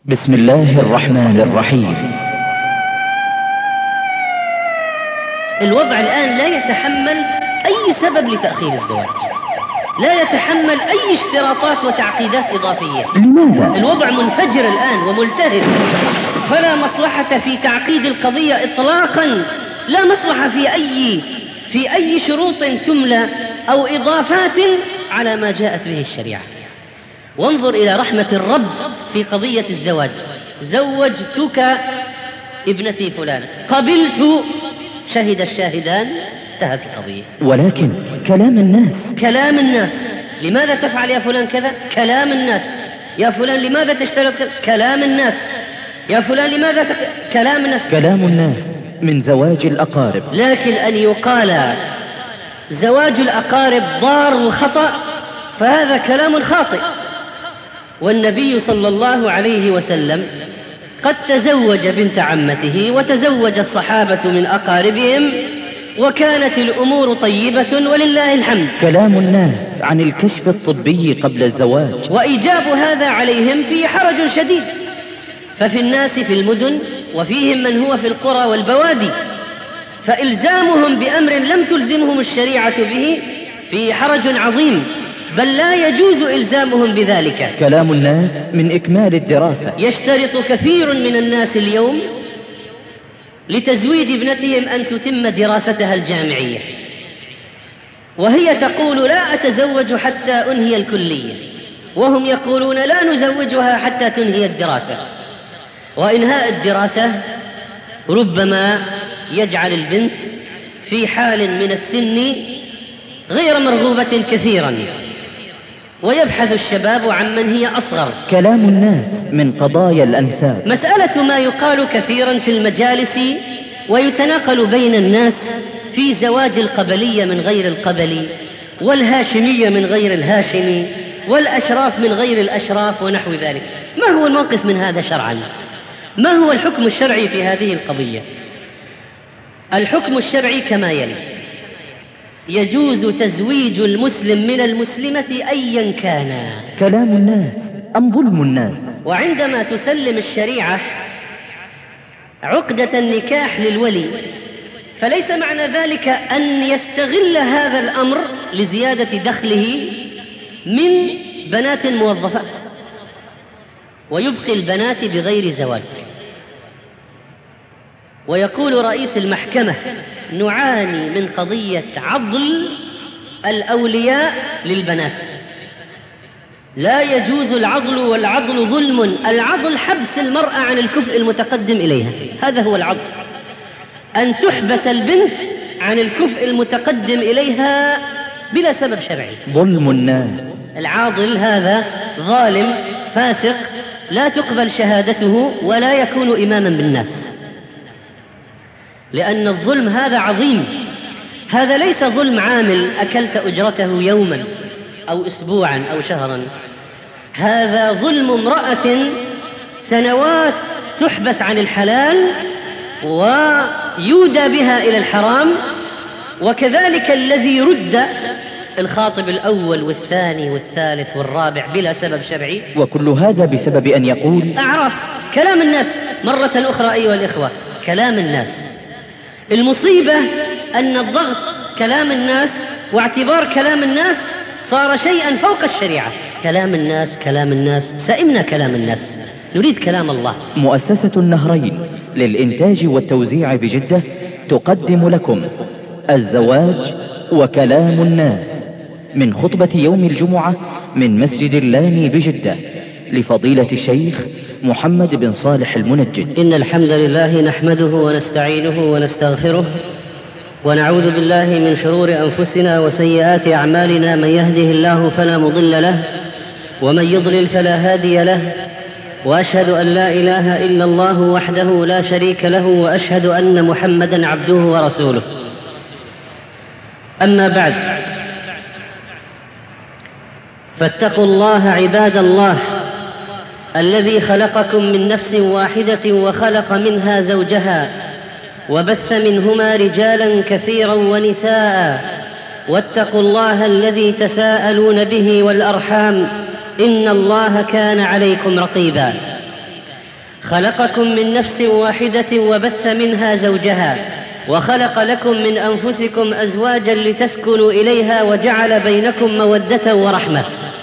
بسم الله الرحمن الرحيم. الوضع الآن لا يتحمل أي سبب لتأخير الزواج، لا يتحمل أي اشتراطات وتعقيدات إضافية. لماذا؟ الوضع منفجر الآن وملتهب، فلا مصلحة في تعقيد القضية إطلاقا، لا مصلحة في أي شروط تملى أو إضافات على ما جاءت به الشريعة. وانظر إلى رحمة الرب في قضية الزواج. زوجتك ابنتي فلان، قبلت، شهد الشاهدان، انتهت القضية. ولكن كلام الناس، لماذا تفعل يا فلان كذا؟ كلام الناس. يا فلان لماذا تشترط كذا؟ كلام الناس. يا فلان لماذا كلام الناس من زواج الأقارب. لكن أن يقال زواج الأقارب ضار وخطأ فهذا كلام خاطئ. والنبي صلى الله عليه وسلم قد تزوج بنت عمته وتزوج الصحابة من أقاربهم وكانت الأمور طيبة ولله الحمد. كلام الناس عن الكشف الطبي قبل الزواج وإيجاب هذا عليهم فيه حرج شديد، ففي الناس في المدن وفيهم من هو في القرى والبوادي، فإلزامهم بأمر لم تلزمهم الشريعة به فيه حرج عظيم، بل لا يجوز إلزامهم بذلك. كلام الناس من إكمال الدراسة. يشترط كثير من الناس اليوم لتزويج ابنتهم أن تتم دراستها الجامعية، وهي تقول لا أتزوج حتى أنهي الكلية، وهم يقولون لا نزوجها حتى تنهي الدراسة. وإنهاء الدراسة ربما يجعل البنت في حال من السن غير مرغوبة كثيرا، ويبحث الشباب عن من هي أصغر. كلام الناس من قضايا الأنساب. مسألة ما يقال كثيرا في المجالس ويتناقل بين الناس في زواج القبلية من غير القبلي، والهاشمية من غير الهاشمي، والأشراف من غير الأشراف ونحو ذلك. ما هو الموقف من هذا شرعا؟ ما هو الحكم الشرعي في هذه القضية؟ الحكم الشرعي كما يلي: يجوز تزويج المسلم من المسلمة أيا كان. كلام الناس أم ظلم الناس؟ وعندما تسلم الشريعة عقدة النكاح للولي فليس معنى ذلك أن يستغل هذا الأمر لزيادة دخله من بنات موظفات ويبقي البنات بغير زواج. ويقول رئيس المحكمة: نعاني من قضية عضل الأولياء للبنات، لا يجوز العضل، والعضل ظلم. العضل حبس المرأة عن الكفء المتقدم إليها، هذا هو العضل، أن تحبس البنت عن الكفء المتقدم إليها بلا سبب شرعي. ظلم الناس. العاضل هذا ظالم فاسق لا تقبل شهادته ولا يكون إماما بالناس، لأن الظلم هذا عظيم. هذا ليس ظلم عامل أكلت أجرته يوما أو أسبوعا أو شهرا، هذا ظلم امرأة سنوات تحبس عن الحلال ويودى بها إلى الحرام. وكذلك الذي رد الخاطب الأول والثاني والثالث والرابع بلا سبب شرعي، وكل هذا بسبب أن يقول أعرف. كلام الناس مرة أخرى أيها الإخوة، كلام الناس. المصيبة أن الضغط كلام الناس واعتبار كلام الناس صار شيئا فوق الشريعة. كلام الناس سئمنا كلام الناس، نريد كلام الله. مؤسسة النهرين للإنتاج والتوزيع بجدة تقدم لكم الزواج وكلام الناس من خطبة يوم الجمعة من مسجد اللاني بجدة لفضيلة الشيخ محمد بن صالح المنجد. إن الحمد لله نحمده ونستعينه ونستغفره ونعوذ بالله من شرور أنفسنا وسيئات أعمالنا، من يهده الله فلا مضل له ومن يضلل فلا هادي له، وأشهد أن لا إله إلا الله وحده لا شريك له، وأشهد أن محمدا عبده ورسوله. أما بعد، فاتقوا الله عباد الله الذي خلقكم من نفس واحدة وخلق منها زوجها وبث منهما رجالا كثيرا ونساء، واتقوا الله الذي تساءلون به والأرحام، إن الله كان عليكم رقيبا. خلقكم من نفس واحدة وبث منها زوجها وخلق لكم من أنفسكم أزواجا لتسكنوا إليها وجعل بينكم مودة ورحمة.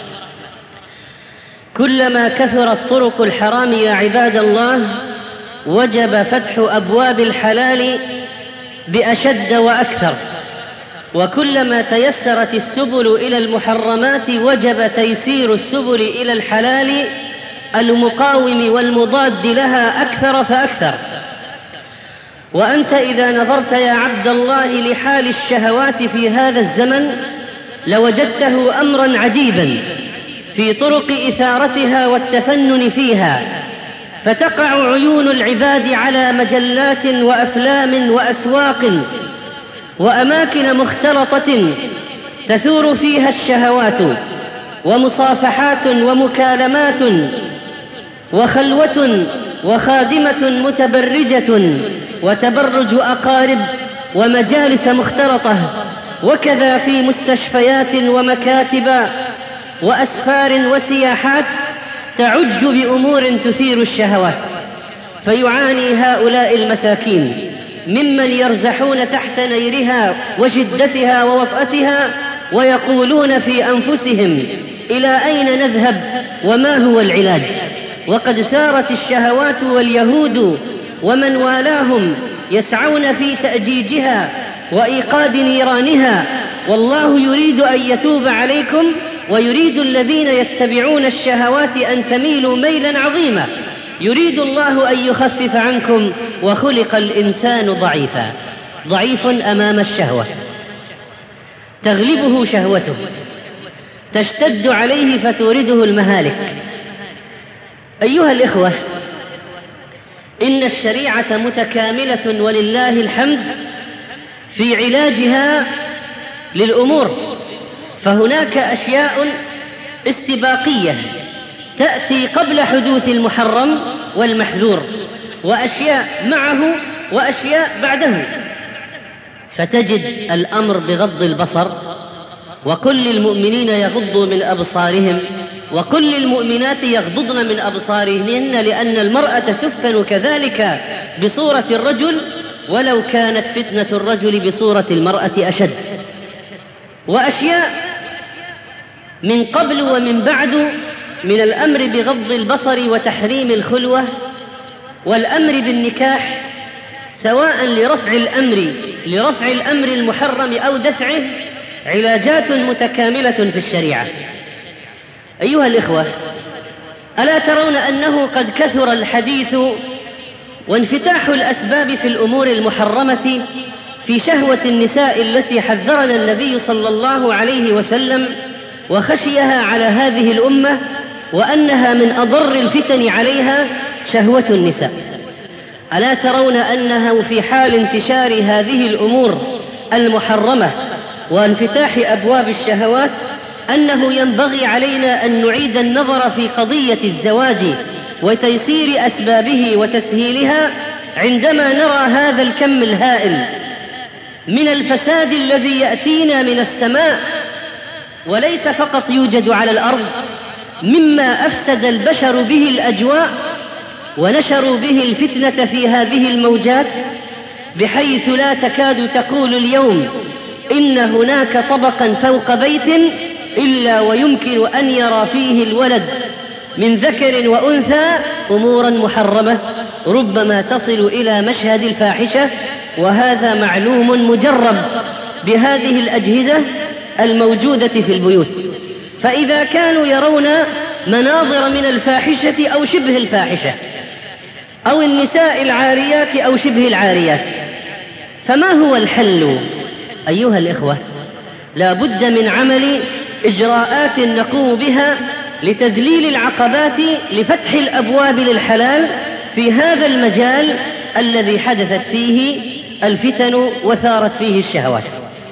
كلما كثرت طرق الحرام يا عباد الله وجب فتح أبواب الحلال بأشد وأكثر، وكلما تيسرت السبل إلى المحرمات وجب تيسير السبل إلى الحلال المقاوم والمضاد لها أكثر فأكثر. وأنت إذا نظرت يا عبد الله لحال الشهوات في هذا الزمن لوجدته أمرا عجيبا في طرق إثارتها والتفنن فيها، فتقع عيون العباد على مجلات وأفلام وأسواق وأماكن مختلطة تثور فيها الشهوات، ومصافحات ومكالمات وخلوة وخادمة متبرجة وتبرج أقارب ومجالس مختلطة، وكذا في مستشفيات ومكاتب وأسفار وسياحات تعج بأمور تثير الشهوات. فيعاني هؤلاء المساكين ممن يرزحون تحت نيرها وشدتها ووطأتها ويقولون في أنفسهم إلى أين نذهب وما هو العلاج؟ وقد ثارت الشهوات واليهود ومن والاهم يسعون في تأجيجها وإيقاد نيرانها، والله يريد أن يتوب عليكم ويريد الذين يتبعون الشهوات أن تميلوا ميلا عظيما. يريد الله أن يخفف عنكم، وخلق الإنسان ضعيفا، ضعيف أمام الشهوة، تغلبه شهوته، تشتد عليه فتورده المهالك. أيها الإخوة، إن الشريعة متكاملة ولله الحمد في علاجها للأمور، فهناك أشياء استباقية تأتي قبل حدوث المحرم والمحذور، وأشياء معه وأشياء بعده، فتجد الأمر بغض البصر، وكل المؤمنين يغضوا من أبصارهم وكل المؤمنات يغضضن من أبصارهن، لأن المرأة تفتن كذلك بصورة الرجل ولو كانت فتنة الرجل بصورة المرأة أشد. وأشياء من قبل ومن بعد من الأمر بغض البصر وتحريم الخلوة والأمر بالنكاح، سواء لرفع الأمر المحرم أو دفعه، علاجات متكاملة في الشريعة. أيها الإخوة، ألا ترون أنه قد كثر الحديث وانفتاح الأسباب في الأمور المحرمة في شهوة النساء التي حذرنا النبي صلى الله عليه وسلم وخشيها على هذه الأمة، وأنها من أضر الفتن عليها شهوة النساء؟ ألا ترون أنه في حال انتشار هذه الأمور المحرمة وانفتاح أبواب الشهوات أنه ينبغي علينا أن نعيد النظر في قضية الزواج وتيسير أسبابه وتسهيلها، عندما نرى هذا الكم الهائل من الفساد الذي يأتينا من السماء وليس فقط يوجد على الأرض، مما أفسد البشر به الأجواء ونشروا به الفتنة في هذه الموجات، بحيث لا تكاد تقول اليوم إن هناك طبقا فوق بيت إلا ويمكن أن يرى فيه الولد من ذكر وأنثى أمورا محرمة ربما تصل إلى مشهد الفاحشة، وهذا معلوم مجرب بهذه الأجهزة الموجودة في البيوت. فإذا كانوا يرون مناظر من الفاحشة أو شبه الفاحشة أو النساء العاريات أو شبه العاريات، فما هو الحل؟ أيها الإخوة، لا بد من عمل إجراءات نقوم بها لتذليل العقبات لفتح الأبواب للحلال في هذا المجال الذي حدثت فيه الفتن وثارت فيه الشهوات.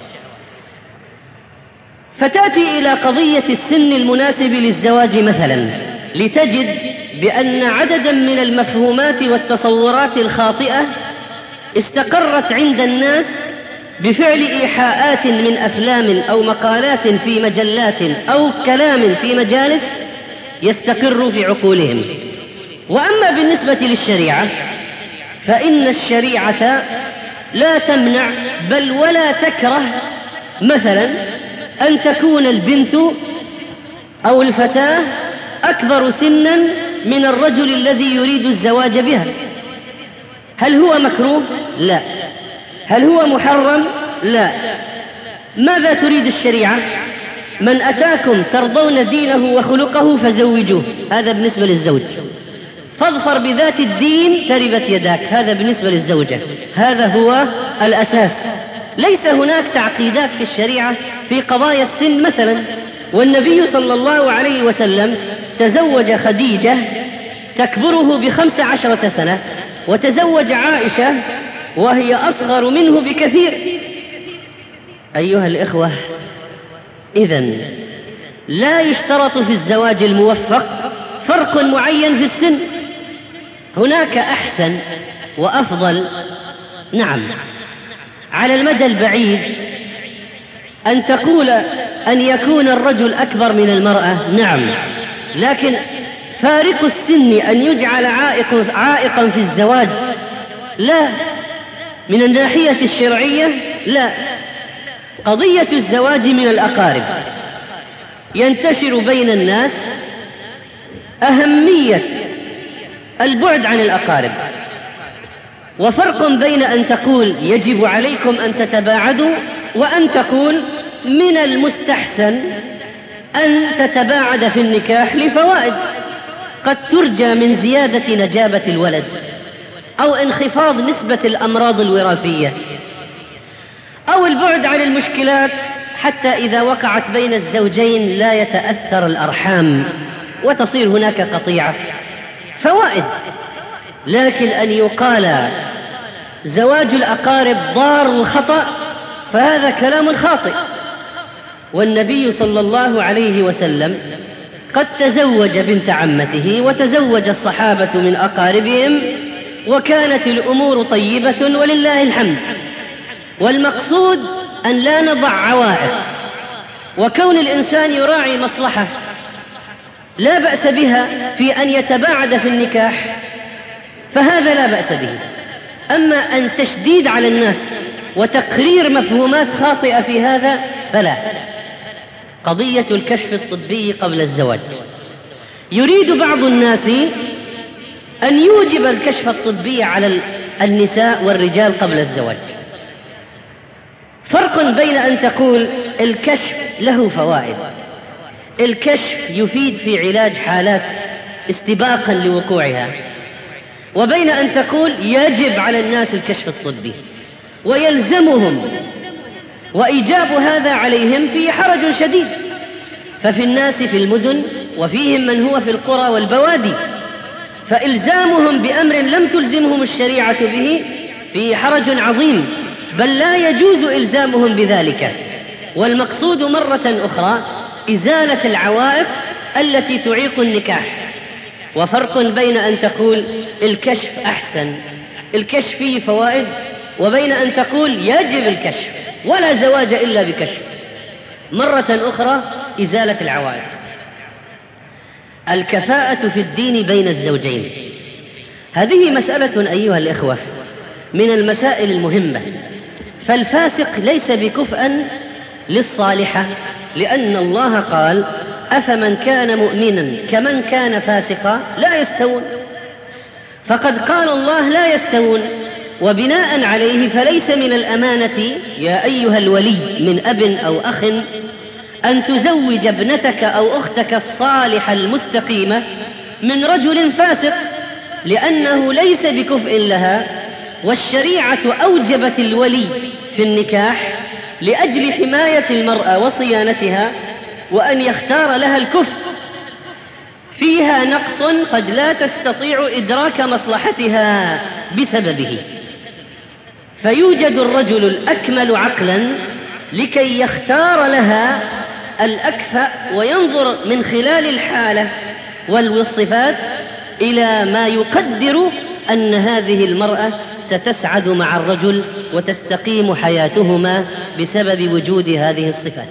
فتأتي إلى قضية السن المناسب للزواج مثلا، لتجد بأن عددا من المفهومات والتصورات الخاطئة استقرت عند الناس بفعل إيحاءات من أفلام أو مقالات في مجلات أو كلام في مجالس يستقر في عقولهم. وأما بالنسبة للشريعة فإن الشريعة لا تمنع بل ولا تكره مثلا أن تكون البنت أو الفتاة أكبر سنا من الرجل الذي يريد الزواج بها. هل هو مكروه؟ لا. هل هو محرم؟ لا. ماذا تريد الشريعة؟ من أتاكم ترضون دينه وخلقه فزوجوه، هذا بالنسبة للزوج. فاظفر بذات الدين تربت يداك، هذا بالنسبة للزوجة. هذا هو الأساس. ليس هناك تعقيدات في الشريعة في قضايا السن مثلا. والنبي صلى الله عليه وسلم تزوج خديجة تكبره ب15 سنة، وتزوج عائشة وهي أصغر منه بكثير. أيها الإخوة، إذن لا يشترط في الزواج الموفق فرق معين في السن. هناك أحسن وأفضل، نعم. على المدى البعيد أن تقول أن يكون الرجل أكبر من المرأة، نعم، لكن فارق السن أن يجعل عائقا في الزواج، لا. من الناحية الشرعية لا. قضية الزواج من الأقارب ينتشر بين الناس أهمية البعد عن الأقارب، وفرق بين أن تقول يجب عليكم أن تتباعدوا وأن تقول من المستحسن أن تتباعد في النكاح لفوائد قد ترجى من زيادة نجابة الولد أو انخفاض نسبة الأمراض الوراثية، أو البعد عن المشكلات حتى إذا وقعت بين الزوجين لا يتأثر الأرحام وتصير هناك قطيعة. فوائد. لكن أن يقال زواج الأقارب ضار وخطأ فهذا كلام خاطئ. والنبي صلى الله عليه وسلم قد تزوج بنت عمته وتزوج الصحابة من أقاربهم وكانت الأمور طيبة ولله الحمد. والمقصود أن لا نضع عوائق، وكون الإنسان يراعي مصلحة لا بأس بها في أن يتباعد في النكاح فهذا لا بأس به. أما أن تشديد على الناس وتقرير مفهومات خاطئة في هذا فلا. قضية الكشف الطبي قبل الزواج، يريد بعض الناس أن يوجب الكشف الطبي على النساء والرجال قبل الزواج. فرق بين أن تقول الكشف له فوائد، الكشف يفيد في علاج حالات استباقا لوقوعها، وبين أن تقول يجب على الناس الكشف الطبي ويلزمهم، وإيجاب هذا عليهم فيه حرج شديد. ففي الناس في المدن وفيهم من هو في القرى والبوادي، فإلزامهم بأمر لم تلزمهم الشريعة به فيه حرج عظيم، بل لا يجوز إلزامهم بذلك. والمقصود مرة أخرى إزالة العوائق التي تعيق النكاح. وفرق بين أن تقول الكشف أحسن، الكشف فيه فوائد، وبين أن تقول يجب الكشف ولا زواج إلا بكشف. مرة أخرى إزالة العوائق. الكفاءة في الدين بين الزوجين، هذه مسألة أيها الإخوة من المسائل المهمة. فالفاسق ليس بكفءا للصالحة، لأن الله قال أفمن كان مؤمنا كمن كان فاسقا لا يستوون. فقد قال الله لا يستوون، وبناء عليه فليس من الأمانة يا أيها الولي من أب أو أخ أن تزوج ابنتك أو أختك الصالحة المستقيمة من رجل فاسق، لأنه ليس بكفء لها. والشريعة أوجبت الولي في النكاح لأجل حماية المرأة وصيانتها، وأن يختار لها الكفء. فيها نقص قد لا تستطيع إدراك مصلحتها بسببه، فيوجد الرجل الأكمل عقلا لكي يختار لها الأكفأ، وينظر من خلال الحالة والصفات إلى ما يقدر أن هذه المرأة ستسعد مع الرجل وتستقيم حياتهما بسبب وجود هذه الصفات.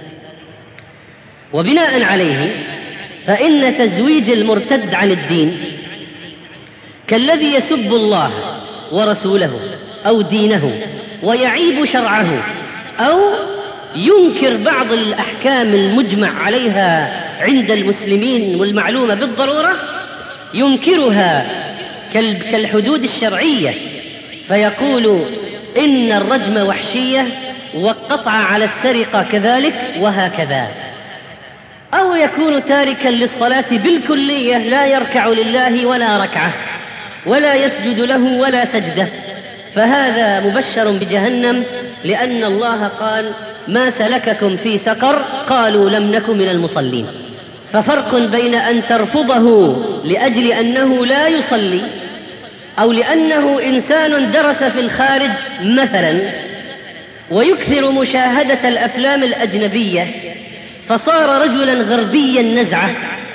وبناء عليه فإن تزويج المرتد عن الدين كالذي يسب الله ورسوله أو دينه ويعيب شرعه أو ينكر بعض الأحكام المجمع عليها عند المسلمين والمعلومة بالضرورة، ينكرها كالحدود الشرعية، فيقول إن الرجم وحشية والقطع على السرقة كذلك وهكذا. أو يكون تاركا للصلاة بالكلية، لا يركع لله ولا ركعة ولا يسجد له ولا سجدة، فهذا مبشر بجهنم، لأن الله قال ما سلككم في سقر؟ قالوا لم نك من المصلين. ففرق بين أن ترفضه لأجل أنه لا يصلي، أو لأنه إنسان درس في الخارج مثلا ويكثر مشاهدة الأفلام الأجنبية فصار رجلا غربيا النزعة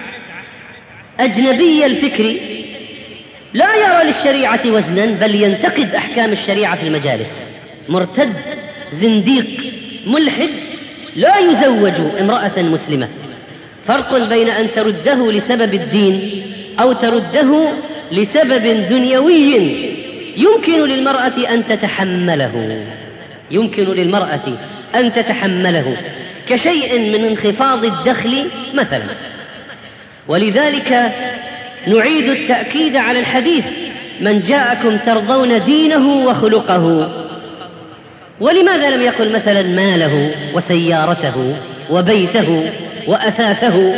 أجنبي الفكر، لا يرى للشريعة وزنا بل ينتقد أحكام الشريعة في المجالس، مرتد زنديق ملحد لا يزوج امرأة مسلمة. فرق بين أن ترده لسبب الدين أو ترده لسبب دنيوي يمكن للمرأة أن تتحمله كشيء من انخفاض الدخل مثلا. ولذلك نعيد التأكيد على الحديث: من جاءكم ترضون دينه وخلقه. ولماذا لم يقل مثلا ماله وسيارته وبيته وأثاثه؟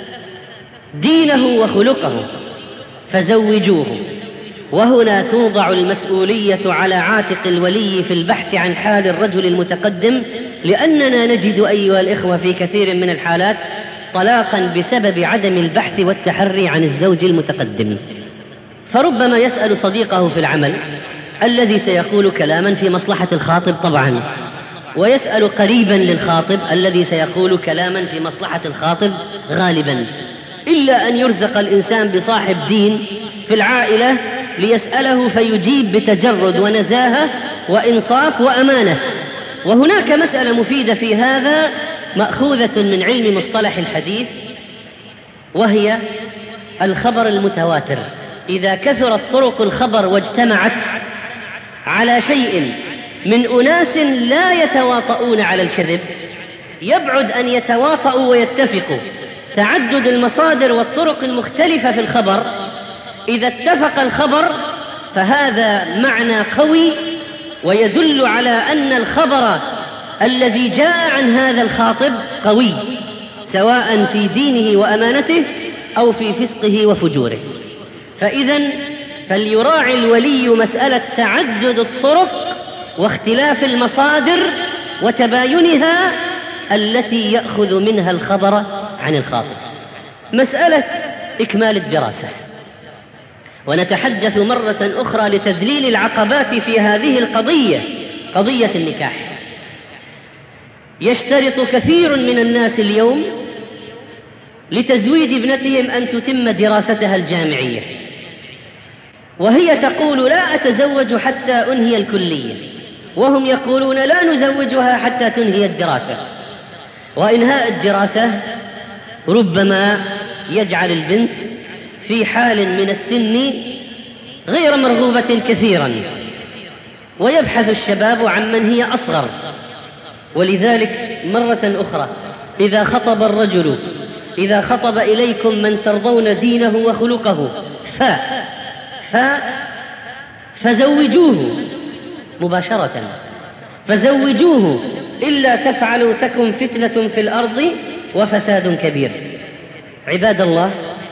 دينه وخلقه فزوجوه. وهنا توضع المسؤولية على عاتق الولي في البحث عن حال الرجل المتقدم، لأننا نجد أيها الإخوة في كثير من الحالات طلاقا بسبب عدم البحث والتحري عن الزوج المتقدم. فربما يسأل صديقه في العمل الذي سيقول كلاما في مصلحة الخاطب طبعا، ويسأل قريبا للخاطب الذي سيقول كلاما في مصلحة الخاطب غالبا، إلا أن يرزق الإنسان بصاحب دين في العائلة ليسأله فيجيب بتجرد ونزاهة وإنصاف وأمانة. وهناك مسألة مفيدة في هذا مأخوذة من علم مصطلح الحديث، وهي الخبر المتواتر. إذا كثرت طرق الخبر واجتمعت على شيء من أناس لا يتواطؤون على الكذب، يبعد أن يتواطؤوا ويتفقوا. تعدد المصادر والطرق المختلفة في الخبر، إذا اتفق الخبر فهذا معنى قوي ويدل على أن الخبر الذي جاء عن هذا الخاطب قوي، سواء في دينه وأمانته أو في فسقه وفجوره. فإذن فليراعي الولي مسألة تعدد الطرق واختلاف المصادر وتباينها التي يأخذ منها الخبر عن الخاطب. مسألة إكمال الدراسة، ونتحدث مرة أخرى لتذليل العقبات في هذه القضية، قضية النكاح. يشترط كثير من الناس اليوم لتزويج ابنتهم أن تتم دراستها الجامعية، وهي تقول لا أتزوج حتى أنهي الكلية، وهم يقولون لا نزوجها حتى تنهي الدراسة. وإنهاء الدراسة ربما يجعل البنت في حال من السن غير مرغوبة كثيرا، ويبحث الشباب عن من هي أصغر. ولذلك مرة أخرى إذا خطب إليكم من ترضون دينه وخلقه فزوجوه مباشرة، فزوجوه، إلا تفعلوا تكن فتنة في الأرض وفساد كبير. عباد الله،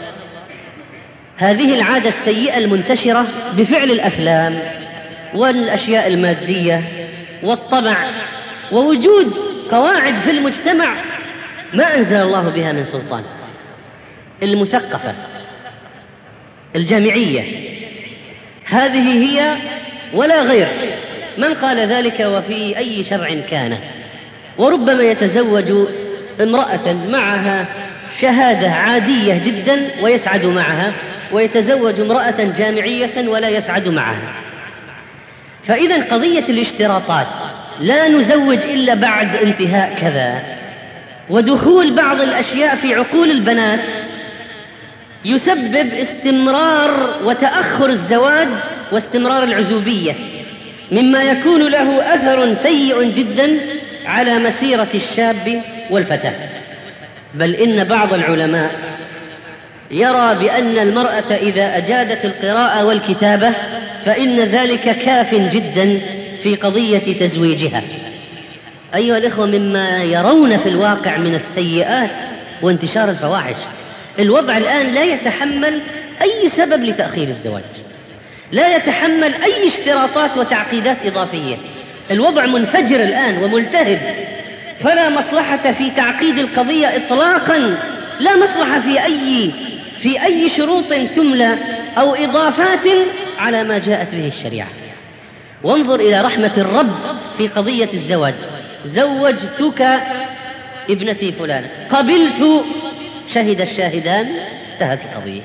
هذه العادة السيئة المنتشرة بفعل الأفلام والأشياء المادية والطبع ووجود قواعد في المجتمع ما أنزل الله بها من سلطان، المثقفة الجامعية، هذه هي ولا غير. من قال ذلك وفي أي شرع كان؟ وربما يتزوج امرأة معها شهادة عادية جدا ويسعد معها، ويتزوج امرأة جامعية ولا يسعد معها. فإذا قضية الاشتراطات، لا نزوج إلا بعد انتهاء كذا، ودخول بعض الأشياء في عقول البنات يسبب استمرار وتأخر الزواج واستمرار العزوبية، مما يكون له أثر سيء جدا على مسيرة الشاب والفتاة. بل إن بعض العلماء يرى بأن المرأة إذا أجادت القراءة والكتابة فإن ذلك كاف جدا في قضية تزويجها. أيها الإخوة، مما يرون في الواقع من السيئات وانتشار الفواحش، الوضع الآن لا يتحمل أي سبب لتأخير الزواج، لا يتحمل أي اشتراطات وتعقيدات إضافية. الوضع منفجر الآن وملتهب، فلا مصلحة في تعقيد القضية إطلاقا، لا مصلحة في أي شروط تملى أو إضافات على ما جاءت به الشريعة. وانظر إلى رحمة الرب في قضية الزواج: زوجتك ابنتي فلان، قبلت، شهد الشاهدان، انتهت القضية.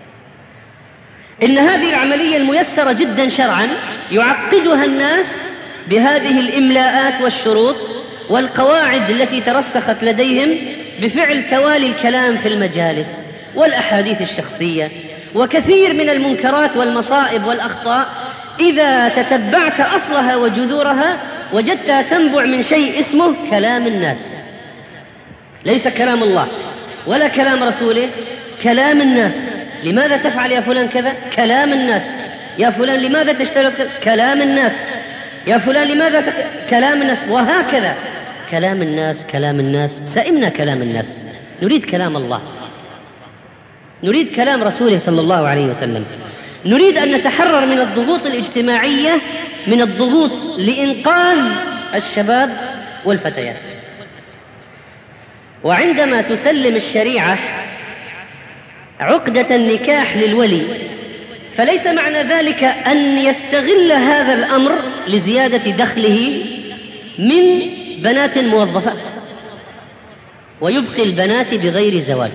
إن هذه العملية الميسرة جدا شرعا يعقدها الناس بهذه الإملاءات والشروط والقواعد التي ترسخت لديهم بفعل توالي الكلام في المجالس والأحاديث الشخصية وكثير من المنكرات والمصائب والأخطاء. إذا تتبعت أصلها وجذورها وجدتها تنبع من شيء اسمه كلام الناس، ليس كلام الله ولا كلام رسوله، كلام الناس. لماذا تفعل يا فلان كذا؟ كلام الناس. يا فلان لماذا تشترك؟ كلام الناس. يا فلان لماذا كلام الناس. وهكذا كلام الناس كلام الناس. سئمنا كلام الناس، نريد كلام الله، نريد كلام رسوله صلى الله عليه وسلم. نريد أن نتحرر من الضغوط الاجتماعية، من الضغوط لإنقاذ الشباب والفتيات. وعندما تسلم الشريعة عقدة النكاح للولي، فليس معنى ذلك أن يستغل هذا الأمر لزيادة دخله من بنات موظفات ويبقي البنات بغير زواج.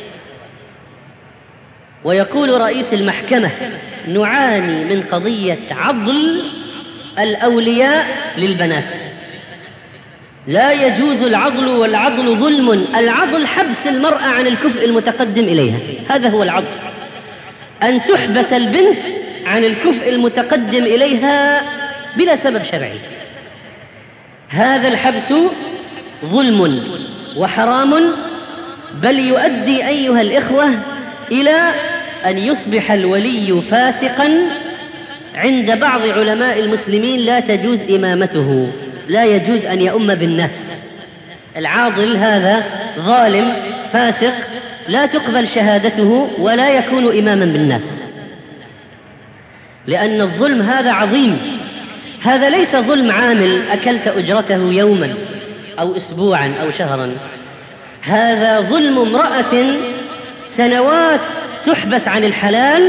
ويقول رئيس المحكمة: نعاني من قضية عضل الأولياء للبنات، لا يجوز العضل، والعضل ظلم. العضل حبس المرأة عن الكفء المتقدم إليها، هذا هو العضل، أن تحبس البنت عن الكفء المتقدم إليها بلا سبب شرعي. هذا الحبس ظلم وحرام، بل يؤدي أيها الإخوة إلى أن يصبح الولي فاسقا. عند بعض علماء المسلمين لا تجوز إمامته، لا يجوز أن يؤم بالناس. العاضل هذا ظالم فاسق، لا تقبل شهادته ولا يكون إماما بالناس، لأن الظلم هذا عظيم. هذا ليس ظلم عامل أكلت أجرته يوما أو أسبوعا أو شهرا، هذا ظلم امرأة سنوات تحبس عن الحلال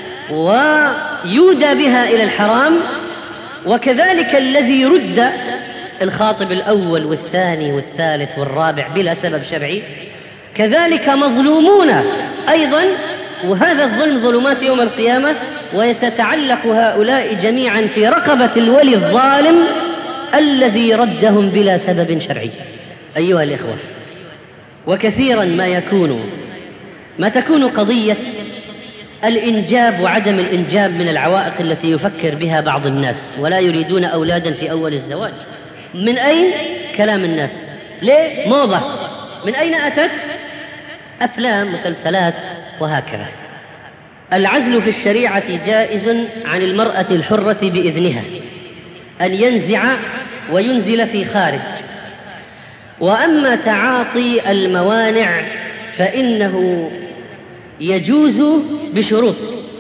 ويودى بها إلى الحرام. وكذلك الذي رد الخاطب الأول والثاني والثالث والرابع بلا سبب شرعي، كذلك مظلومون أيضا، وهذا الظلم ظلمات يوم القيامة، وستتعلق هؤلاء جميعا في رقبة الولي الظالم الذي ردهم بلا سبب شرعي. أيها الإخوة، وكثيرا ما تكون قضية الإنجاب وعدم الإنجاب من العوائق التي يفكر بها بعض الناس، ولا يريدون أولادا في أول الزواج. من أين؟ كلام الناس. ليه؟ موضة. من أين أتت؟ أفلام، مسلسلات، وهكذا. العزل في الشريعة جائز عن المرأة الحرة بإذنها أن ينزع وينزل في خارج. وأما تعاطي الموانع فإنه يجوز بشروط: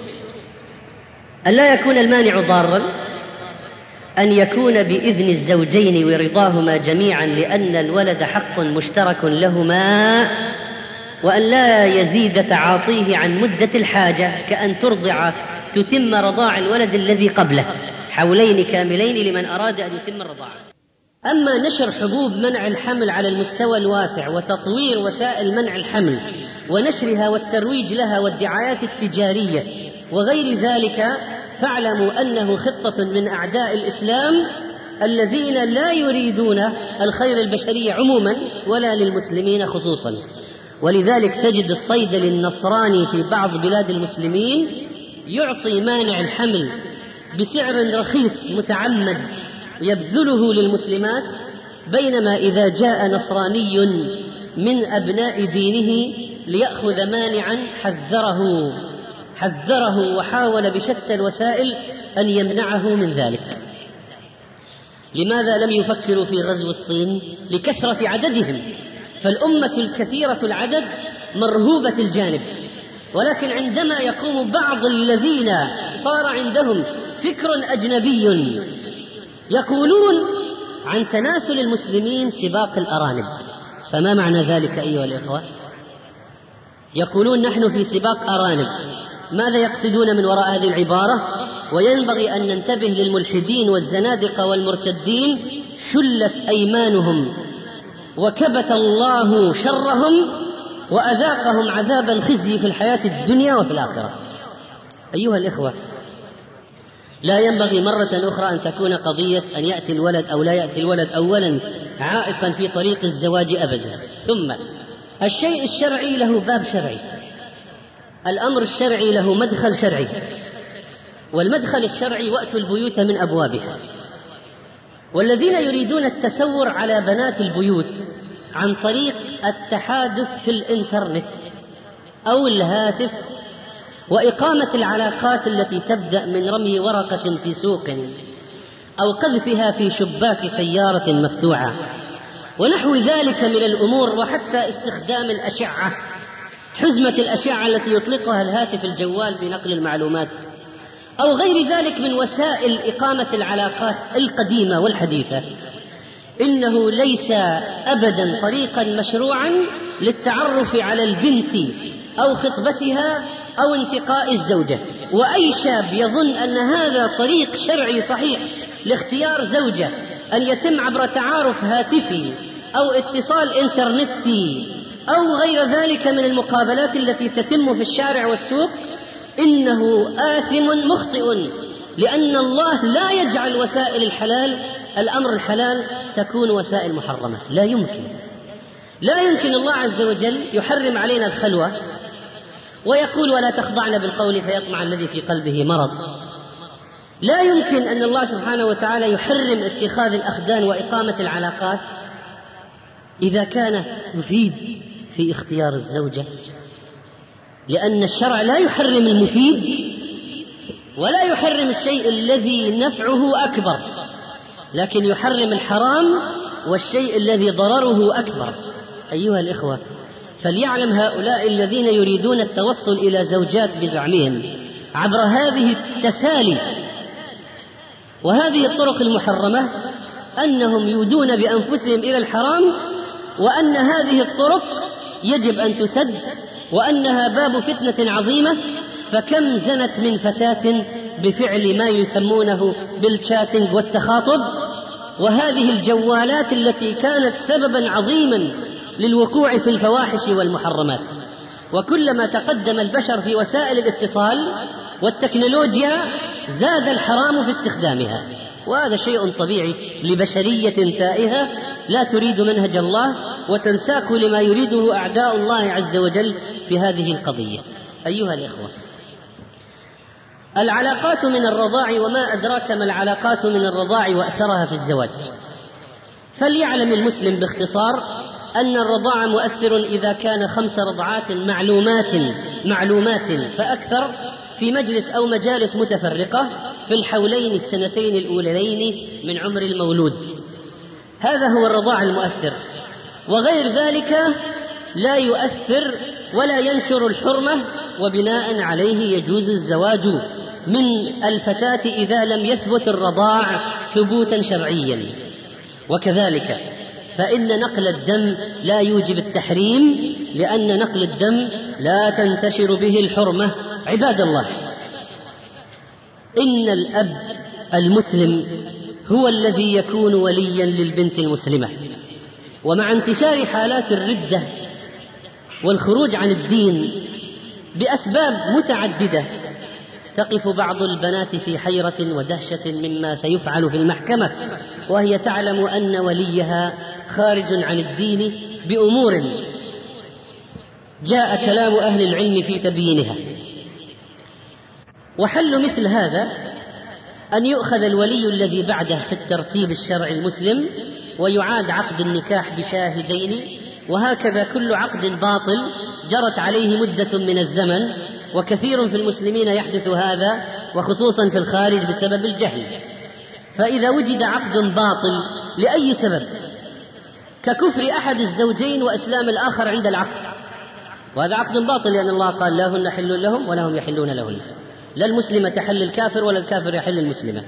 أن لا يكون المانع ضارا، أن يكون بإذن الزوجين ورضاهما جميعا لأن الولد حق مشترك لهما، وأن لا يزيد تعاطيه عن مدة الحاجة، كأن تتم رضاع الولد الذي قبله 2 حولين كاملين لمن أراد أن يتم الرضاعة. أما نشر حبوب منع الحمل على المستوى الواسع وتطوير وسائل منع الحمل ونشرها والترويج لها والدعايات التجارية وغير ذلك، فاعلموا أنه خطة من أعداء الإسلام الذين لا يريدون الخير البشري عموما ولا للمسلمين خصوصا. ولذلك تجد الصيدلي النصراني في بعض بلاد المسلمين يعطي مانع الحمل بسعر رخيص متعمد يبذله للمسلمات، بينما إذا جاء نصراني من أبناء دينه ليأخذ مانعا حذره وحاول بشتى الوسائل أن يمنعه من ذلك. لماذا لم يفكروا في غزو الصين؟ لكثرة عددهم، فالأمة الكثيرة العدد مرهوبة الجانب، ولكن عندما يقوم بعض الذين صار عندهم فكر أجنبي يقولون عن تناسل المسلمين سباق الأرانب. فما معنى ذلك أيها الإخوة؟ يقولون نحن في سباق أرانب. ماذا يقصدون من وراء هذه العبارة؟ وينبغي أن ننتبه للملحدين والزنادقة والمرتدين، شلت أيمانهم وكبت الله شرهم وأذاقهم عذاب الخزي في الحياة الدنيا وفي الآخرة. أيها الإخوة، لا ينبغي مرة أخرى أن تكون قضية أن يأتي الولد أو لا يأتي الولد أولا عائقا في طريق الزواج أبدا. ثم الشيء الشرعي له باب شرعي، الأمر الشرعي له مدخل شرعي، والمدخل الشرعي وأتوا البيوت من أبوابها. والذين يريدون التسور على بنات البيوت عن طريق التحادث في الإنترنت أو الهاتف وإقامة العلاقات التي تبدأ من رمي ورقة في سوق أو قذفها في شباك سيارة مفتوحة ونحو ذلك من الأمور، وحتى استخدام الأشعة، حزمة الأشعة التي يطلقها الهاتف الجوال بنقل المعلومات أو غير ذلك من وسائل إقامة العلاقات القديمة والحديثة، إنه ليس أبدا طريقا مشروعا للتعرف على البنت أو خطبتها أو انتقاء الزوجة. وأي شاب يظن أن هذا طريق شرعي صحيح لاختيار زوجة أن يتم عبر تعارف هاتفي أو اتصال إنترنتي أو غير ذلك من المقابلات التي تتم في الشارع والسوق، إنه آثم مخطئ، لأن الله لا يجعل وسائل الحلال، الأمر الحلال تكون وسائل محرمة. لا يمكن الله عز وجل يحرم علينا الخلوة ويقول ولا تخضعن بالقول فيطمع الذي في قلبه مرض. لا يمكن أن الله سبحانه وتعالى يحرم اتخاذ الأخدان وإقامة العلاقات إذا كان مفيد في اختيار الزوجة، لأن الشرع لا يحرم المفيد ولا يحرم الشيء الذي نفعه أكبر، لكن يحرم الحرام والشيء الذي ضرره أكبر. أيها الإخوة، فليعلم هؤلاء الذين يريدون التوصل إلى زوجات بزعمهم عبر هذه التسالي وهذه الطرق المحرمة أنهم يودون بأنفسهم إلى الحرام، وأن هذه الطرق يجب أن تسد، وأنها باب فتنة عظيمة. فكم زنت من فتاة بفعل ما يسمونه بالشاتنج والتخاطب، وهذه الجوالات التي كانت سببا عظيما للوقوع في الفواحش والمحرمات. وكلما تقدم البشر في وسائل الاتصال والتكنولوجيا زاد الحرام في استخدامها، وهذا شيء طبيعي لبشرية تائهة لا تريد منهج الله وتنساك لما يريده أعداء الله عز وجل في هذه القضية. أيها الإخوة، العلاقات من الرضاع، وما أدراك ما العلاقات من الرضاع وأثرها في الزواج. فليعلم المسلم باختصار أن الرضاع مؤثر إذا كان 5 رضعات معلومات فأكثر في مجلس أو مجالس متفرقة في الحولين السنتين الأولين من عمر المولود. هذا هو الرضاع المؤثر، وغير ذلك لا يؤثر ولا ينشر الحرمة، وبناء عليه يجوز الزواج من الفتاة إذا لم يثبت الرضاع ثبوتا شرعيا. وكذلك فإن نقل الدم لا يوجب التحريم، لأن نقل الدم لا تنتشر به الحرمة. عباد الله، إن الأب المسلم هو الذي يكون وليا للبنت المسلمة، ومع انتشار حالات الردة والخروج عن الدين بأسباب متعددة تقف بعض البنات في حيرة ودهشة مما سيفعل في المحكمة، وهي تعلم أن وليها خارج عن الدين بأمور جاء كلام أهل العلم في تبيينها. وحل مثل هذا أن يؤخذ الولي الذي بعده في الترتيب الشرعي المسلم ويعاد عقد النكاح بشاهدين، وهكذا كل عقد باطل جرت عليه مدة من الزمن، وكثير في المسلمين يحدث هذا وخصوصا في الخارج بسبب الجهل. فإذا وجد عقد باطل لأي سبب ككفر أحد الزوجين وإسلام الآخر عند العقد، وهذا عقد باطل لأن الله قال لا هن حل لهم ولا هم يحلون لهن، لا المسلمة تحل الكافر ولا الكافر يحل المسلمة،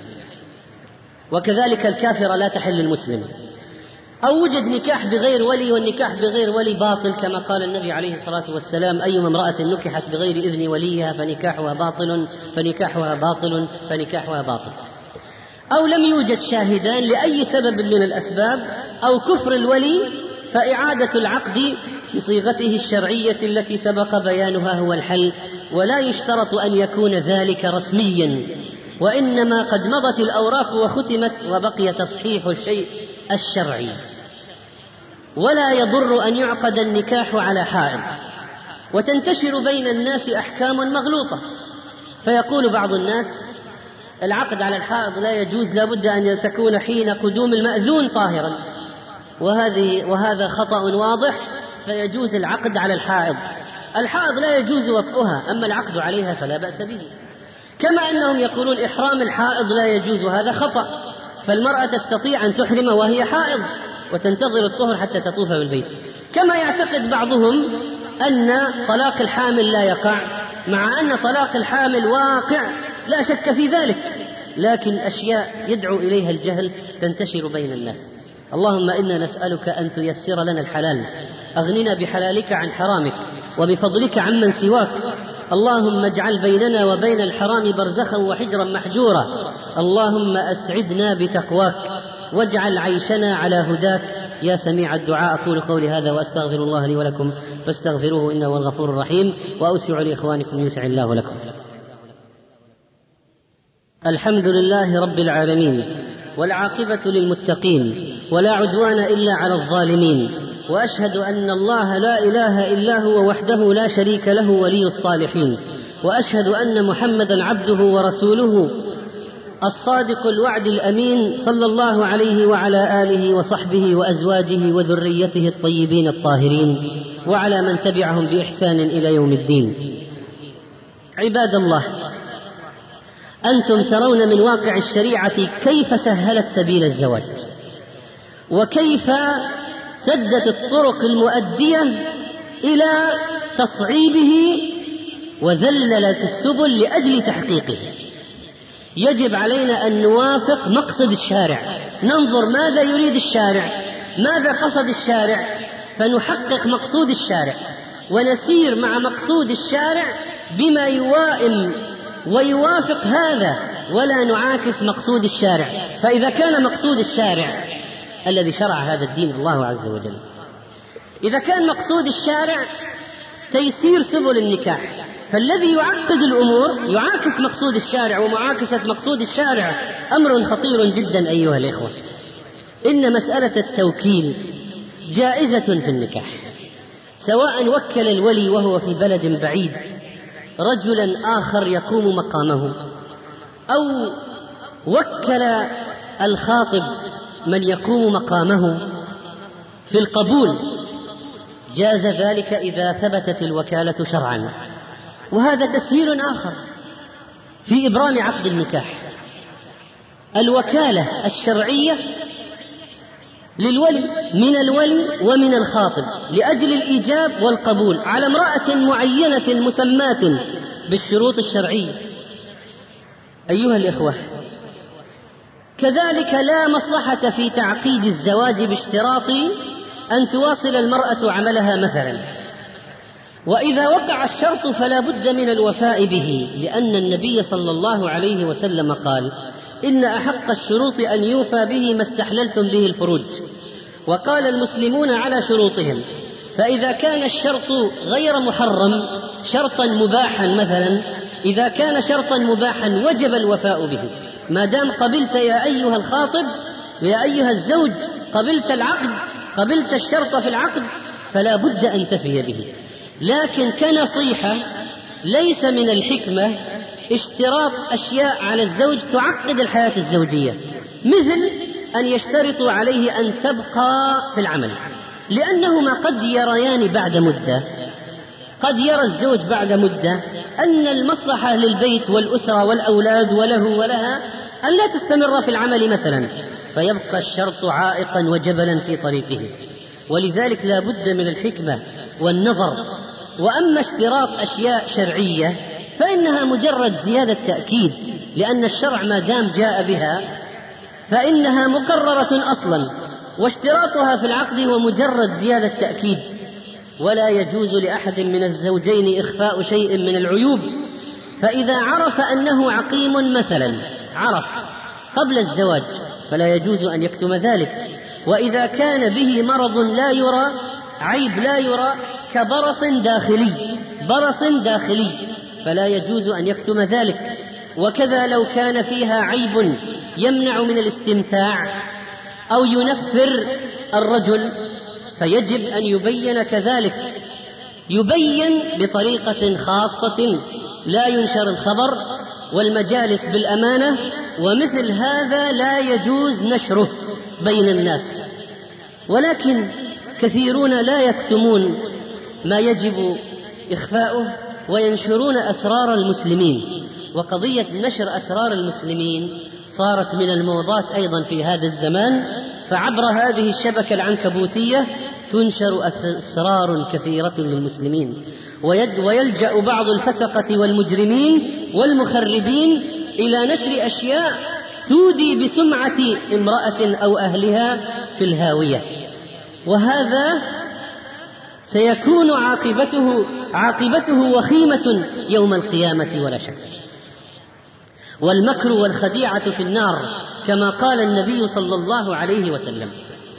وكذلك الكافرة لا تحل المسلمة. أو وجد نكاح بغير ولي، والنكاح بغير ولي باطل كما قال النبي عليه الصلاة والسلام أيما امرأة نكحت بغير إذن وليها فنكاحها باطل فنكاحها باطل فنكاحها باطل. أو لم يوجد شاهدان لأي سبب من الأسباب أو كفر الولي، فإعادة العقد بصيغته الشرعية التي سبق بيانها هو الحل، ولا يشترط أن يكون ذلك رسميا، وإنما قد مضت الأوراق وختمت وبقي تصحيح الشيء الشرعي. ولا يضر أن يعقد النكاح على حائض، وتنتشر بين الناس أحكام مغلوطة، فيقول بعض الناس العقد على الحائض لا يجوز، لا بد أن تكون حين قدوم المأذون طاهرا، وهذا خطأ واضح، فيجوز العقد على الحائض. الحائض لا يجوز وطئها، أما العقد عليها فلا بأس به. كما أنهم يقولون إحرام الحائض لا يجوز، وهذا خطأ، فالمرأة تستطيع أن تحرم وهي حائض وتنتظر الطهر حتى تطوف بالبيت. كما يعتقد بعضهم أن طلاق الحامل لا يقع، مع أن طلاق الحامل واقع لا شك في ذلك، لكن أشياء يدعو إليها الجهل تنتشر بين الناس. اللهم إنا نسألك أن تيسر لنا الحلال، أغننا بحلالك عن حرامك وبفضلك عمن سواك. اللهم اجعل بيننا وبين الحرام برزخا وحجرا محجورا. اللهم أسعدنا بتقواك واجعل عيشنا على هداك يا سميع الدعاء. أقول قولي هذا وأستغفر الله لي ولكم فاستغفروه إنه هو الغفور الرحيم، وأوسع لإخوانكم يسع الله لكم. الحمد لله رب العالمين، والعاقبة للمتقين، ولا عدوان إلا على الظالمين، وأشهد أن الله لا إله إلا هو وحده لا شريك له ولي الصالحين، وأشهد أن محمدا عبده ورسوله الصادق الوعد الأمين، صلى الله عليه وعلى آله وصحبه وأزواجه وذريته الطيبين الطاهرين، وعلى من تبعهم بإحسان إلى يوم الدين. عباد الله، أنتم ترون من واقع الشريعة كيف سهلت سبيل الزواج، وكيف سدت الطرق المؤدية إلى تصعيبه وذللت السبل لأجل تحقيقه. يجب علينا أن نوافق مقصد الشارع، ننظر ماذا يريد الشارع، ماذا قصد الشارع، فنحقق مقصود الشارع ونسير مع مقصود الشارع بما يوائم ويوافق هذا، ولا نعاكس مقصود الشارع. فإذا كان مقصود الشارع الذي شرع هذا الدين الله عز وجل، إذا كان مقصود الشارع تيسير سبل النكاح، فالذي يعقد الأمور يعاكس مقصود الشارع، ومعاكسة مقصود الشارع أمر خطير جدا أيها الإخوة. إن مسألة التوكيل جائزة في النكاح، سواء وكل الولي وهو في بلد بعيد رجلا آخر يقوم مقامه، أو وكل الخاطب من يقوم مقامه في القبول، جاز ذلك إذا ثبتت الوكالة شرعا. وهذا تسهيل آخر في إبرام عقد النكاح، الوكالة الشرعية للولي، من الولي ومن الخاطب، لأجل الإيجاب والقبول على امرأة معينة مسماة بالشروط الشرعية. أيها الإخوة، كذلك لا مصلحة في تعقيد الزواج باشتراط أن تواصل المرأة عملها مثلا، وإذا وقع الشرط فلا بد من الوفاء به، لأن النبي صلى الله عليه وسلم قال: إن أحق الشروط أن يوفى به ما استحللتم به الفروج. وقال: المسلمون على شروطهم، فإذا كان الشرط غير محرم، شرطا مباحا مثلا، إذا كان شرطا مباحا وجب الوفاء به، ما دام قبلت يا أيها الخاطب يا أيها الزوج، قبلت العقد، قبلت الشرط في العقد، فلا بد أن تفي به. لكن كنصيحة ليس من الحكمة اشتراط أشياء على الزوج تعقد الحياة الزوجية، مثل أن يشترطوا عليه أن تبقى في العمل، لأنهما قد يريان بعد مدة، قد يرى الزوج بعد مدة أن المصلحة للبيت والأسرة والأولاد وله ولها أن لا تستمر في العمل مثلا، فيبقى الشرط عائقا وجبلا في طريقه. ولذلك لا بد من الحكمة والنظر. وأما اشتراط أشياء شرعية فإنها مجرد زيادة تأكيد، لأن الشرع ما دام جاء بها فإنها مقررة أصلا، واشتراطها في العقد هو مجرد زيادة تأكيد. ولا يجوز لأحد من الزوجين إخفاء شيء من العيوب، فإذا عرف أنه عقيم مثلا، عرف قبل الزواج، فلا يجوز أن يكتم ذلك. وإذا كان به مرض لا يرى، عيب لا يرى، كبرص داخلي، برص داخلي، فلا يجوز أن يكتم ذلك. وكذا لو كان فيها عيب يمنع من الاستمتاع أو ينفر الرجل فيجب أن يبين كذلك، يبين بطريقة خاصة، لا ينشر الخبر والمجالس بالأمانة، ومثل هذا لا يجوز نشره بين الناس. ولكن كثيرون لا يكتمون ما يجب إخفاؤه وينشرون أسرار المسلمين، وقضية نشر أسرار المسلمين صارت من الموضات أيضا في هذا الزمان، فعبر هذه الشبكة العنكبوتية تنشر أسرار كثيرة للمسلمين، ويلجأ بعض الفسقة والمجرمين والمخربين إلى نشر أشياء تودي بسمعة امرأة أو أهلها في الهاوية، وهذا سيكون عاقبته وخيمة يوم القيامة ولا شك. والمكر والخديعة في النار كما قال النبي صلى الله عليه وسلم.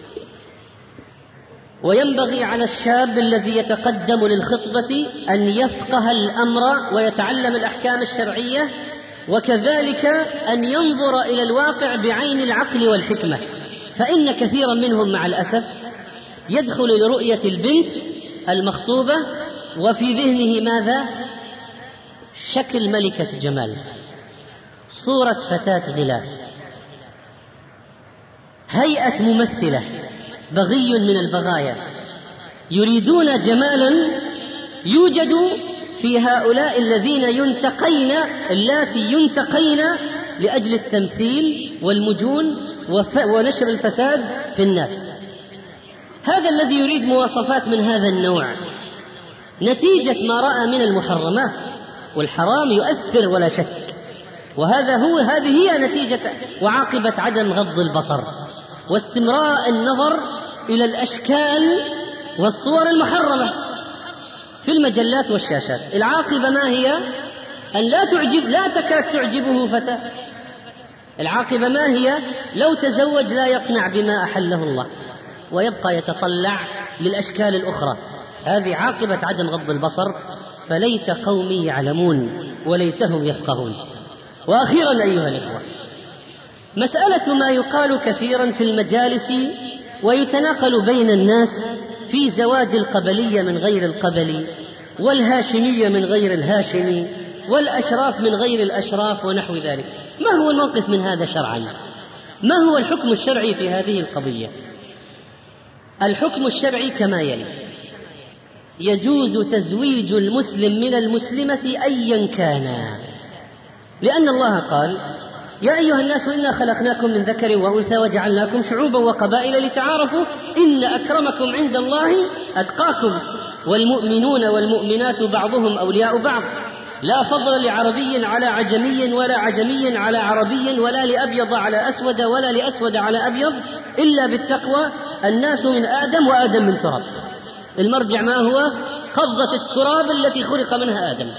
وينبغي على الشاب الذي يتقدم للخطبة أن يفقه الأمر ويتعلم الأحكام الشرعية، وكذلك أن ينظر إلى الواقع بعين العقل والحكمة، فإن كثيرا منهم مع الأسف يدخل لرؤية البنت المخطوبة وفي ذهنه ماذا؟ شكل ملكة جمال، صورة فتاة غلاف، هيئة ممثلة، بغي من البغايا، يريدون جمالا يوجد في هؤلاء الذين اللاتي ينتقين لأجل التمثيل والمجون ونشر الفساد في الناس. هذا الذي يريد مواصفات من هذا النوع نتيجة ما رأى من المحرمات، والحرام يؤثر ولا شك، هذه هي نتيجة وعاقبة عدم غض البصر واستمراء النظر إلى الأشكال والصور المحرمة في المجلات والشاشات. العاقبة ما هي؟ أن لا تكاد تعجبه فتاة. العاقبة ما هي؟ لو تزوج لا يقنع بما أحله الله ويبقى يتطلع للأشكال الأخرى. هذه عاقبة عدم غض البصر، فليت قومي يعلمون وليتهم يفقهون. وأخيرا أيها الإخوة، مسألة ما يقال كثيرا في المجالس ويتناقل بين الناس في زواج القبلية من غير القبلي، والهاشمية من غير الهاشمي، والأشراف من غير الأشراف ونحو ذلك. ما هو الموقف من هذا شرعا؟ ما هو الحكم الشرعي في هذه القضية؟ الحكم الشرعي كما يلي: يجوز تزويج المسلم من المسلمة أيا كان، لأن الله قال: يا أيها الناس إنا خلقناكم من ذكر وأنثى وجعلناكم شعوبا وقبائل لتعارفوا إن أكرمكم عند الله أتقاكم، والمؤمنون والمؤمنات بعضهم أولياء بعض، لا فضل لعربي على عجمي ولا عجمي على عربي ولا لأبيض على أسود ولا لأسود على أبيض إلا بالتقوى، الناس من آدم وآدم من تراب. المرجع ما هو؟ قبضة التراب التي خلق منها آدم.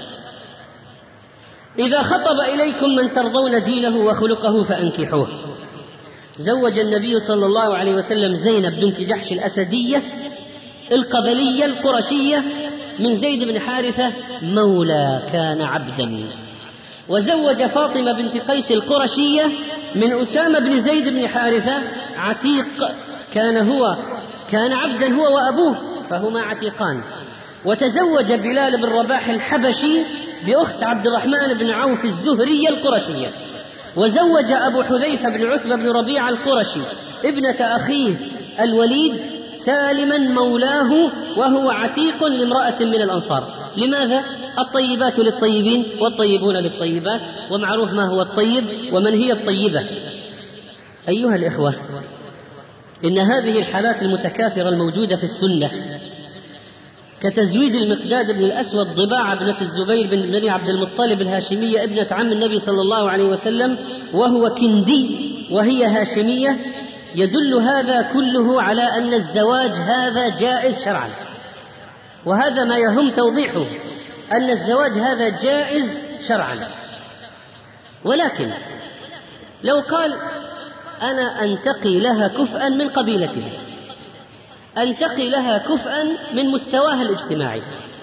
إذا خطب إليكم من ترضون دينه وخلقه فأنكحوه. زوج النبي صلى الله عليه وسلم زينب بنت جحش الأسدية القبلية القرشية من زيد بن حارثة مولى كان عبدا، وزوج فاطمة بنت قيس القرشية من أسامة بن زيد بن حارثة عتيق، كان عبدا هو وأبوه، فهما عتيقان. وتزوج بلال بن رباح الحبشي بأخت عبد الرحمن بن عوف الزهرية القرشية، وزوج أبو حذيفة بن عتبة بن ربيعة القرشي ابنة أخيه الوليد سالما مولاه وهو عتيق لامرأة من الأنصار. لماذا؟ الطيبات للطيبين والطيبون للطيبات، ومعروف ما هو الطيب ومن هي الطيبة. أيها الإخوة، إن هذه الحالات المتكاثرة الموجودة في السنة كتزويج المقداد بن الأسود ضباعة ابنة الزبير بن بني عبد المطلب الهاشمية ابنة عم النبي صلى الله عليه وسلم وهو كندي وهي هاشمية، يدل هذا كله على أن الزواج هذا جائز شرعا. وهذا ما يهم توضيحه، أن الزواج هذا جائز شرعا. ولكن لو قال أنا أنتقي لها كفءا من قبيلتها، أنتقي لها كفءا من مستواها الاجتماعي،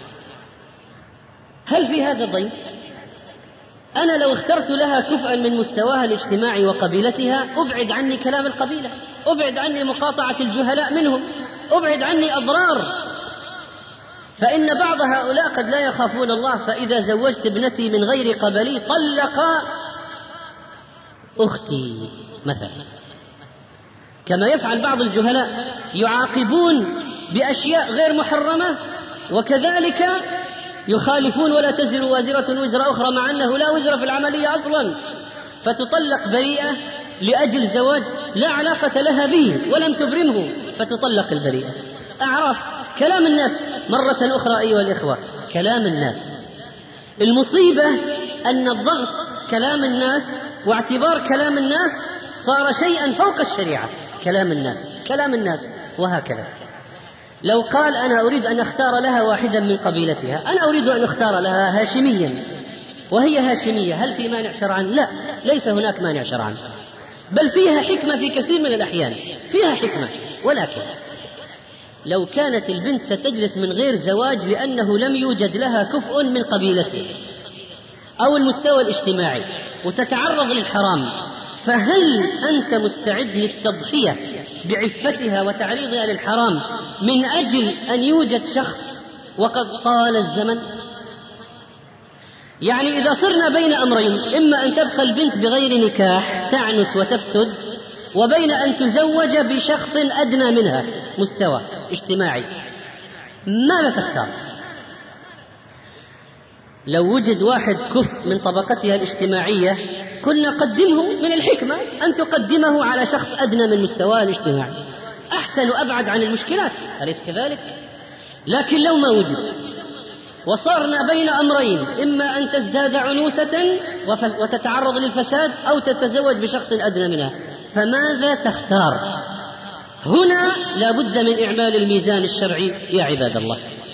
هل في هذا ضيف؟ أنا لو اخترت لها كفءا من مستواها الاجتماعي وقبيلتها أبعد عني كلام القبيلة، أبعد عني مقاطعة الجهلاء منهم، أبعد عني أضرار. فإن بعض هؤلاء قد لا يخافون الله، فإذا زوجت ابنتي من غير قبلي طلق أختي مثلا، كما يفعل بعض الجهلاء، يعاقبون بأشياء غير محرمة وكذلك يخالفون ولا تزر وازرة وزر أخرى، مع أنه لا وزر في العملية أصلا، فتطلق بريئة لأجل زواج لا علاقة لها به ولم تبرمه فتطلق البريئة. أعراف كلام الناس مرة أخرى أيها الإخوة، كلام الناس. المصيبة أن الضغط كلام الناس واعتبار كلام الناس صار شيئا فوق الشريعة. كلام الناس وهكذا. لو قال أنا أريد أن أختار لها واحدا من قبيلتها، أنا أريد أن أختار لها هاشميا وهي هاشمية، هل في مانع شرعا؟ لا، ليس هناك مانع شرعا، بل فيها حكمة في كثير من الأحيان، فيها حكمة. ولكن لو كانت البنت ستجلس من غير زواج لأنه لم يوجد لها كفء من قبيلته أو المستوى الاجتماعي وتتعرض للحرام، فهل أنت مستعد للتضحية بعفتها وتعريضها للحرام من أجل أن يوجد شخص وقد طال الزمن؟ يعني إذا صرنا بين أمرين، إما أن تبقى البنت بغير نكاح تعنس وتفسد، وبين أن تزوج بشخص أدنى منها مستوى اجتماعي، ماذا تختار؟ لو وجد واحد كفء من طبقتها الاجتماعية كنا قدمه، من الحكمة أن تقدمه على شخص أدنى من مستواه الاجتماعي، أحسن وأبعد عن المشكلات، أليس كذلك؟ لكن لو ما وجد وصارنا بين أمرين، إما أن تزداد عنوسة وتتعرض للفساد أو تتزوج بشخص أدنى منها، فماذا تختار؟ هنا لا بد من إعمال الميزان الشرعي يا عباد الله.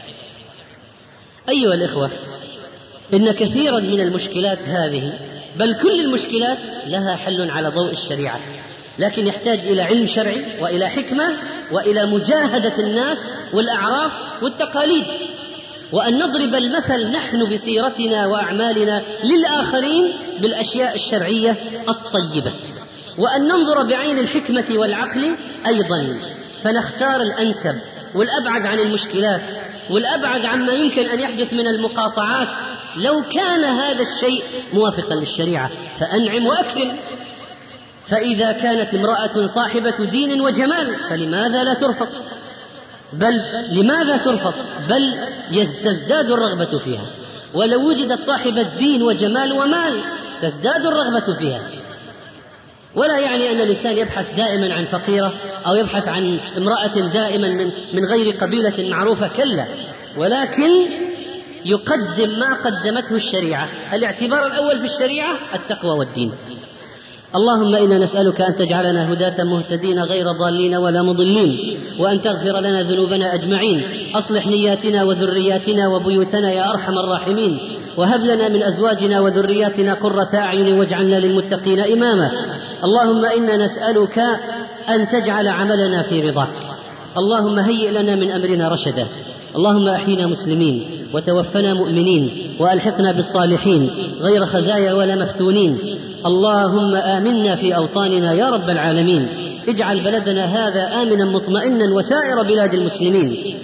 أيها الإخوة، إن كثيرا من المشكلات هذه، بل كل المشكلات، لها حل على ضوء الشريعة، لكن يحتاج إلى علم شرعي وإلى حكمة وإلى مجاهدة الناس والأعراف والتقاليد، وأن نضرب المثل نحن بسيرتنا وأعمالنا للآخرين بالأشياء الشرعية الطيبة، وأن ننظر بعين الحكمة والعقل أيضا، فنختار الأنسب والأبعد عن المشكلات والأبعد عما يمكن أن يحدث من المقاطعات. لو كان هذا الشيء موافقا للشريعة فأنعم وأكرم، فإذا كانت امرأة صاحبة دين وجمال فلماذا لا ترفض؟ بل لماذا ترفض؟ بل تزداد الرغبة فيها، ولو وجدت صاحبة دين وجمال ومال تزداد الرغبة فيها. ولا يعني أن الإنسان يبحث دائما عن فقيرة أو يبحث عن امرأة دائما من غير قبيلة معروفة، كلا، ولكن يقدم ما قدمته الشريعة. الاعتبار الأول في الشريعة التقوى والدين. اللهم إنا نسألك أن تجعلنا هداة مهتدين غير ضالين ولا مضلين، وأن تغفر لنا ذنوبنا أجمعين. أصلح نياتنا وذرياتنا وبيوتنا يا أرحم الراحمين، وهب لنا من أزواجنا وذرياتنا قرة أعين واجعلنا للمتقين إماما. اللهم إنا نسألك أن تجعل عملنا في رضاك. اللهم هيئ لنا من أمرنا رشدا. اللهم أحينا مسلمين وتوفنا مؤمنين وألحقنا بالصالحين غير خزايا ولا مفتونين. اللهم آمنا في أوطاننا يا رب العالمين. اجعل بلدنا هذا آمنا مطمئنا وسائر بلاد المسلمين.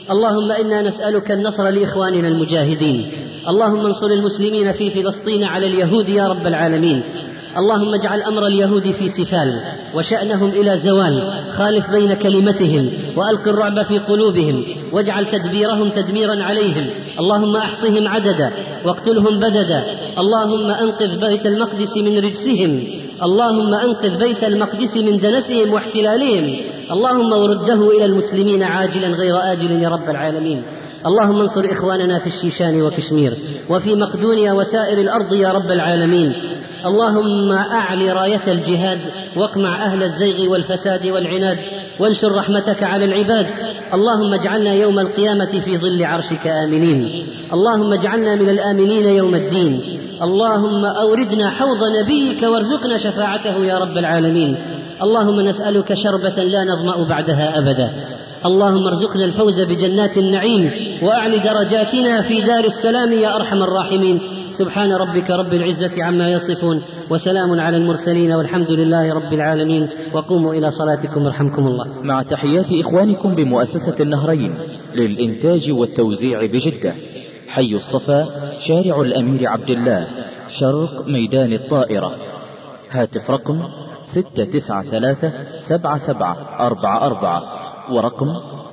اللهم إنا نسألك النصر لإخواننا المجاهدين. اللهم انصر المسلمين في فلسطين على اليهود يا رب العالمين. اللهم اجعل أمر اليهود في سفال وشأنهم إلى زوال، خالف بين كلمتهم وألق الرعب في قلوبهم، واجعل تدبيرهم تدميرا عليهم. اللهم أحصهم عددا واقتلهم بددا. اللهم أنقذ بيت المقدس من رجسهم، اللهم أنقذ بيت المقدس من دنسهم واحتلالهم. اللهم ورده إلى المسلمين عاجلا غير آجل يا رب العالمين. اللهم انصر إخواننا في الشيشان وكشمير وفي مقدونيا وسائر الأرض يا رب العالمين. اللهم أعل راية الجهاد واقمع أهل الزيغ والفساد والعناد، وانشر رحمتك على العباد. اللهم اجعلنا يوم القيامة في ظل عرشك آمنين. اللهم اجعلنا من الآمنين يوم الدين. اللهم أوردنا حوض نبيك وارزقنا شفاعته يا رب العالمين. اللهم نسألك شربة لا نظمأ بعدها أبدا. اللهم ارزقنا الفوز بجنات النعيم وأعل درجاتنا في دار السلام يا أرحم الراحمين. سبحان ربك رب العزة عما يصفون، وسلام على المرسلين، والحمد لله رب العالمين. وقوموا إلى صلاتكم يرحمكم الله. مع تحيات إخوانكم بمؤسسة النهرين للإنتاج والتوزيع بجدة، حي الصفا، شارع الأمير عبد الله، شرق ميدان الطائرة. هاتف رقم 693-7744 ورقم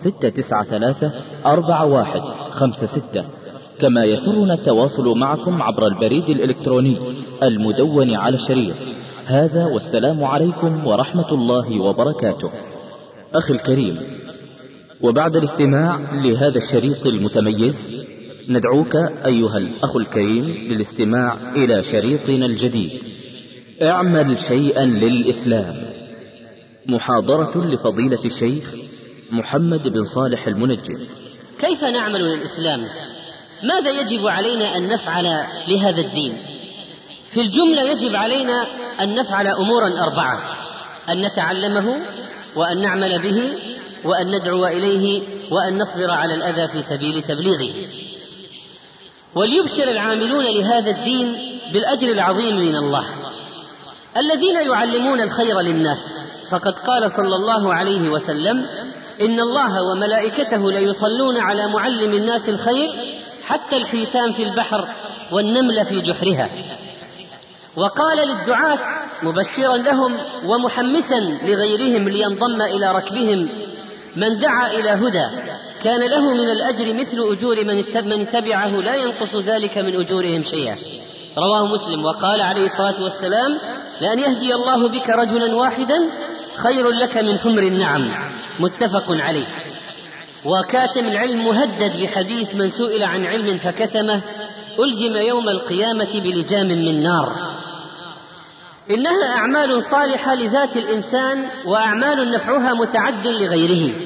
693-4156. كما يسرنا التواصل معكم عبر البريد الإلكتروني المدون على الشريط هذا. والسلام عليكم ورحمة الله وبركاته. أخي الكريم، وبعد الاستماع لهذا الشريط المتميز ندعوك أيها الأخ الكريم للاستماع إلى شريطنا الجديد اعمل شيئا للإسلام، محاضرة لفضيلة الشيخ محمد بن صالح المنجد. كيف نعمل للإسلام؟ ماذا يجب علينا أن نفعل لهذا الدين؟ في الجملة يجب علينا أن نفعل أمورا 4: أن نتعلمه، وأن نعمل به، وأن ندعو إليه، وأن نصبر على الأذى في سبيل تبليغه. وليبشر العاملون لهذا الدين بالأجر العظيم من الله الذين يعلمون الخير للناس. فقد قال صلى الله عليه وسلم: إن الله وملائكته ليصلون على معلم الناس الخير حتى الحيتان في البحر والنمل في جحرها. وقال للدعاة مبشرا لهم ومحمسا لغيرهم لينضم إلى ركبهم: من دعا إلى هدى كان له من الأجر مثل أجور من تبعه لا ينقص ذلك من أجورهم شيئا. رواه مسلم. وقال عليه الصلاة والسلام: لأن يهدي الله بك رجلا واحدا خير لك من حمر النعم. متفق عليه. وكاتم العلم مهدد بحديث: من سئل عن علم فكتمه ألجم يوم القيامة بلجام من نار. إنها أعمال صالحة لذات الإنسان، وأعمال نفعها متعد لغيره،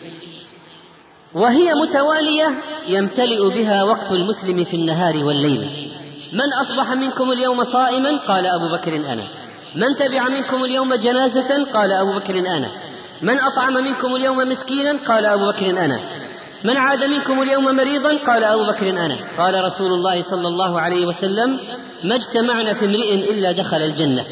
وهي متوالية يمتلئ بها وقت المسلم في النهار والليل. من أصبح منكم اليوم صائما؟ قال أبو بكر أنا. من تبع منكم اليوم جنازة؟ قال أبو بكر أنا. من أطعم منكم اليوم مسكينا؟ قال أبو بكر أنا. من عاد منكم اليوم مريضا؟ قال أبو بكر أنا. قال رسول الله صلى الله عليه وسلم: ما اجتمعنا في امرئ إلا دخل الجنة.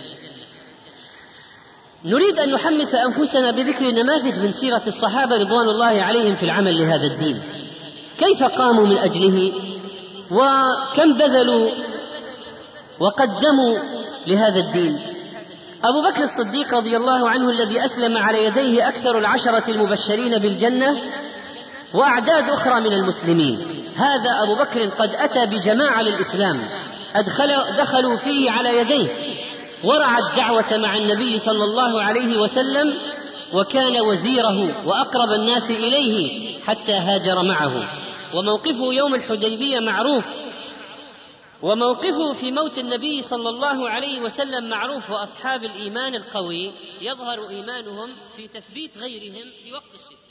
نريد أن نحمس أنفسنا بذكر نماذج من سيرة الصحابة رضوان الله عليهم في العمل لهذا الدين، كيف قاموا من أجله، وكم بذلوا وقدموا لهذا الدين. أبو بكر الصديق رضي الله عنه الذي أسلم على يديه أكثر العشرة المبشرين بالجنة وأعداد أخرى من المسلمين، هذا أبو بكر قد أتى بجماعة للإسلام دخلوا فيه على يديه، ورعى الدعوة مع النبي صلى الله عليه وسلم، وكان وزيره وأقرب الناس إليه حتى هاجر معه. وموقفه يوم الحديبية معروف، وموقفه في موت النبي صلى الله عليه وسلم معروف. وأصحاب الإيمان القوي يظهر إيمانهم في تثبيت غيرهم في وقت الشتاء.